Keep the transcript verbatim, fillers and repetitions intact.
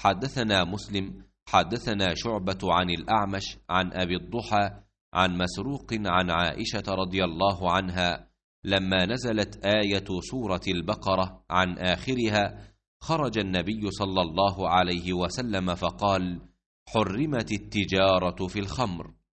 حدثنا مسلم حدثنا شعبة عن الأعمش عن أبي الضحى عن مسروق عن عائشة رضي الله عنها لما نزلت آية سورة البقرة عن آخرها خرج النبي صلى الله عليه وسلم فقال: حرمت التجارة في الخمر.